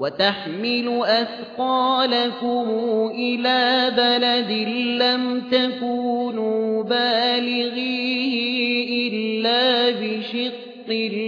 وتحمل أثقالكم إلى بلد لم تكونوا بالغيه إلا بشق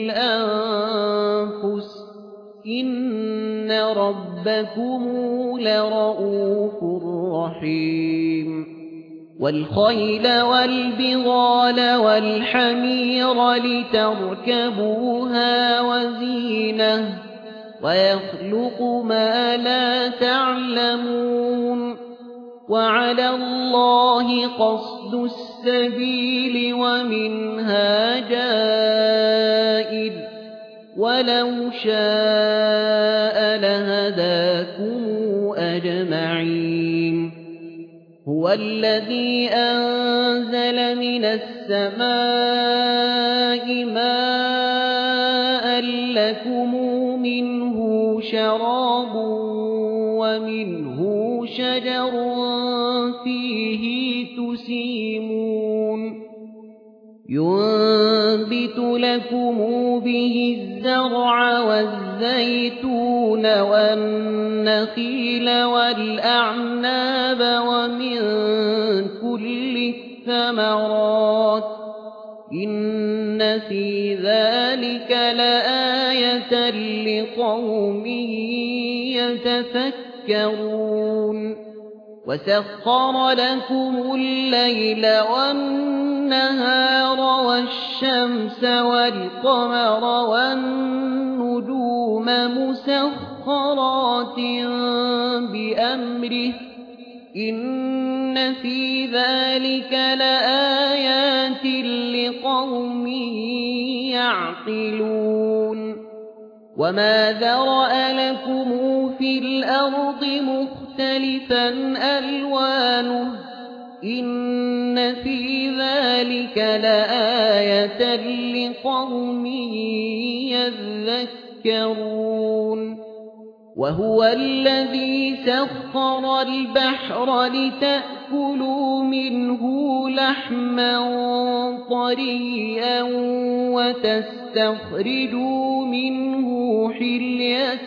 الأنفس إن ربكم لرؤوف رحيم والخيل والبغال والحمير لتركبوها وزينة ويخلق ما لا تعلمون وعلى الله قصد السبيل ومنها جائر ولو شاء لهداكم أجمعين هو الذي أنزل من السماء ماء لكم منه شراب ومنه شجر فيه تسيمون ينبت لكم به الزرع والزيتون والنخيل والأعناب ومن كل الثمرات إن في ذلك لآية لقوم يتفكرون وسخر لكم الليل والنهار والشمس والقمر والنجوم مسخرات بأمره إن في ذلك لآيات لقوم يعقلون وما ذرأ لكم في الأرض مختلفا ألوانه إن في ذلك لآية لقوم يذكرون وهو الذي سخر البحر لتأكلوا منه لحما طريا وتستخرجوا منه حلية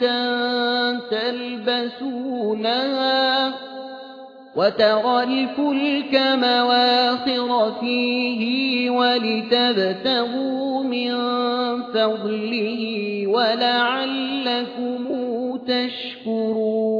تلبسونها وترى الفلك مواخر فيه ولتبتغوا من فضله ولعلكم تشكرون